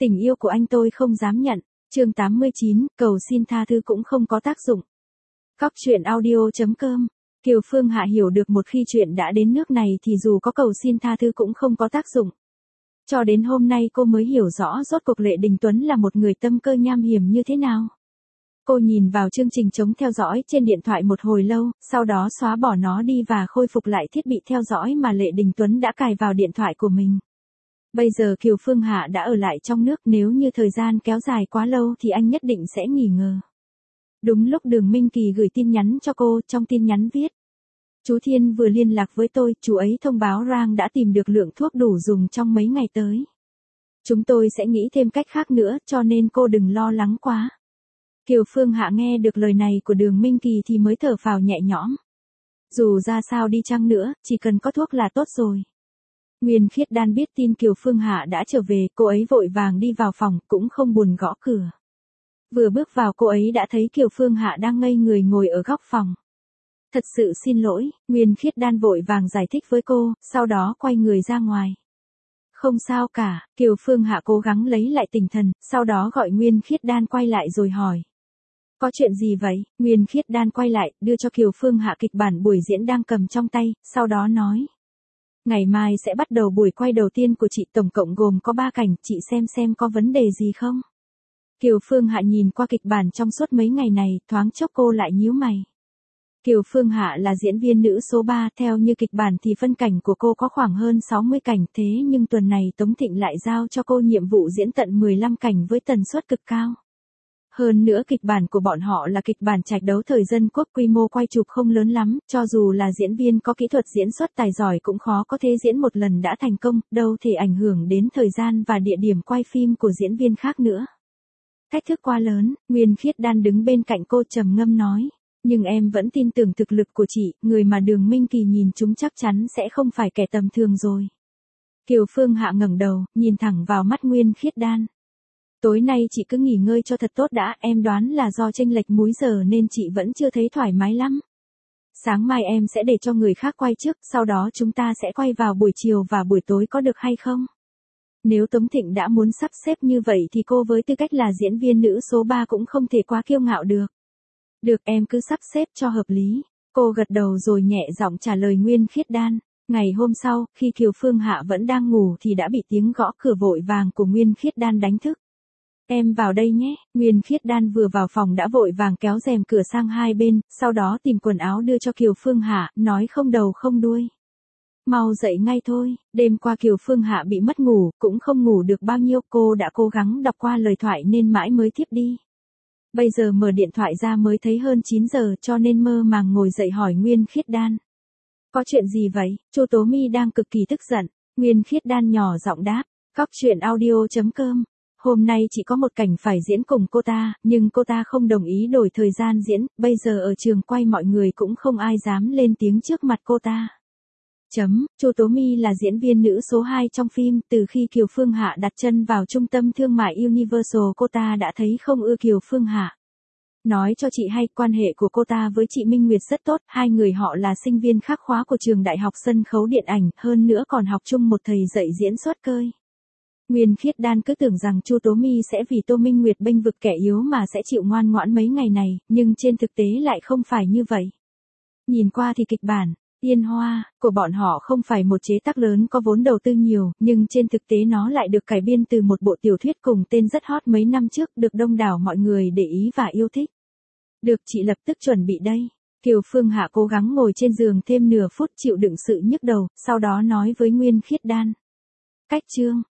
Tình yêu của anh tôi không dám nhận. Chương 89, cầu xin tha thứ cũng không có tác dụng. Cóc truyện audio.com. Kiều Phương Hạ hiểu được một khi chuyện đã đến nước này thì dù có cầu xin tha thứ cũng không có tác dụng. Cho đến hôm nay cô mới hiểu rõ rốt cuộc Lệ Đình Tuấn là một người tâm cơ nham hiểm như thế nào. Cô nhìn vào chương trình chống theo dõi trên điện thoại một hồi lâu, sau đó xóa bỏ nó đi và khôi phục lại thiết bị theo dõi mà Lệ Đình Tuấn đã cài vào điện thoại của mình. Bây giờ Kiều Phương Hạ đã ở lại trong nước, nếu như thời gian kéo dài quá lâu thì anh nhất định sẽ nghỉ ngờ. Đúng lúc Đường Minh Kỳ gửi tin nhắn cho cô, trong tin nhắn viết: Chú Thiên vừa liên lạc với tôi, chú ấy thông báo Rang đã tìm được lượng thuốc đủ dùng trong mấy ngày tới. Chúng tôi sẽ nghĩ thêm cách khác nữa, cho nên cô đừng lo lắng quá. Kiều Phương Hạ nghe được lời này của Đường Minh Kỳ thì mới thở phào nhẹ nhõm. Dù ra sao đi chăng nữa, chỉ cần có thuốc là tốt rồi. Nguyên Khiết Đan biết tin Kiều Phương Hạ đã trở về, cô ấy vội vàng đi vào phòng, cũng không buồn gõ cửa. Vừa bước vào cô ấy đã thấy Kiều Phương Hạ đang ngây người ngồi ở góc phòng. Thật sự xin lỗi, Nguyên Khiết Đan vội vàng giải thích với cô, sau đó quay người ra ngoài. Không sao cả, Kiều Phương Hạ cố gắng lấy lại tinh thần, sau đó gọi Nguyên Khiết Đan quay lại rồi hỏi. Có chuyện gì vậy? Nguyên Khiết Đan quay lại, đưa cho Kiều Phương Hạ kịch bản buổi diễn đang cầm trong tay, sau đó nói. Ngày mai sẽ bắt đầu buổi quay đầu tiên của chị, tổng cộng gồm có 3 cảnh, chị xem có vấn đề gì không? Kiều Phương Hạ nhìn qua kịch bản trong suốt mấy ngày này, thoáng chốc cô lại nhíu mày. Kiều Phương Hạ là diễn viên nữ số 3, theo như kịch bản thì phân cảnh của cô có khoảng hơn 60 cảnh, thế nhưng tuần này Tống Thịnh lại giao cho cô nhiệm vụ diễn tận 15 cảnh với tần suất cực cao. Hơn nữa kịch bản của bọn họ là kịch bản trạch đấu thời dân quốc, quy mô quay chụp không lớn lắm, cho dù là diễn viên có kỹ thuật diễn xuất tài giỏi cũng khó có thể diễn một lần đã thành công, đâu thể ảnh hưởng đến thời gian và địa điểm quay phim của diễn viên khác nữa. Thách thức quá lớn, Nguyên Khiết Đan đứng bên cạnh cô trầm ngâm nói. Nhưng em vẫn tin tưởng thực lực của chị, người mà Đường Minh Kỳ nhìn chúng chắc chắn sẽ không phải kẻ tầm thường rồi. Kiều Phương Hạ ngẩng đầu, nhìn thẳng vào mắt Nguyên Khiết Đan. Tối nay chị cứ nghỉ ngơi cho thật tốt đã, em đoán là do chênh lệch múi giờ nên chị vẫn chưa thấy thoải mái lắm. Sáng mai em sẽ để cho người khác quay trước, sau đó chúng ta sẽ quay vào buổi chiều và buổi tối, có được hay không? Nếu Tống Thịnh đã muốn sắp xếp như vậy thì cô với tư cách là diễn viên nữ số 3 cũng không thể quá kiêu ngạo được. Được, em cứ sắp xếp cho hợp lý. Cô gật đầu rồi nhẹ giọng trả lời Nguyên Khiết Đan. Ngày hôm sau, khi Kiều Phương Hạ vẫn đang ngủ thì đã bị tiếng gõ cửa vội vàng của Nguyên Khiết Đan đánh thức. Em vào đây nhé. Nguyên Khiết Đan vừa vào phòng đã vội vàng kéo rèm cửa sang hai bên, sau đó tìm quần áo đưa cho Kiều Phương Hạ, nói không đầu không đuôi. Mau dậy ngay thôi. Đêm qua Kiều Phương Hạ bị mất ngủ, cũng không ngủ được bao nhiêu, cô đã cố gắng đọc qua lời thoại nên mãi mới thiếp đi. Bây giờ mở điện thoại ra mới thấy hơn 9 giờ, cho nên mơ màng ngồi dậy hỏi Nguyên Khiết Đan. Có chuyện gì vậy? Chu Tố Mi đang cực kỳ tức giận. Nguyên Khiết Đan nhỏ giọng đáp. Cóc truyện audio.com. Hôm nay chỉ có một cảnh phải diễn cùng cô ta, nhưng cô ta không đồng ý đổi thời gian diễn, bây giờ ở trường quay mọi người cũng không ai dám lên tiếng trước mặt cô ta. Chu Tố Mi là diễn viên nữ số 2 trong phim, từ khi Kiều Phương Hạ đặt chân vào trung tâm thương mại Universal cô ta đã thấy không ưa Kiều Phương Hạ. Nói cho chị hay, quan hệ của cô ta với chị Minh Nguyệt rất tốt, hai người họ là sinh viên khác khóa của trường Đại học Sân khấu Điện ảnh, hơn nữa còn học chung một thầy dạy diễn xuất cơi. Nguyên Khiết Đan cứ tưởng rằng Chu Tố Mi sẽ vì Tô Minh Nguyệt bênh vực kẻ yếu mà sẽ chịu ngoan ngoãn mấy ngày này, nhưng trên thực tế lại không phải như vậy. Nhìn qua thì kịch bản Yên Hoa của bọn họ không phải một chế tác lớn có vốn đầu tư nhiều, nhưng trên thực tế nó lại được cải biên từ một bộ tiểu thuyết cùng tên rất hot mấy năm trước, được đông đảo mọi người để ý và yêu thích. Được, chị lập tức chuẩn bị đây. Kiều Phương Hạ cố gắng ngồi trên giường thêm nửa phút chịu đựng sự nhức đầu, sau đó nói với Nguyên Khiết Đan. Cách chương.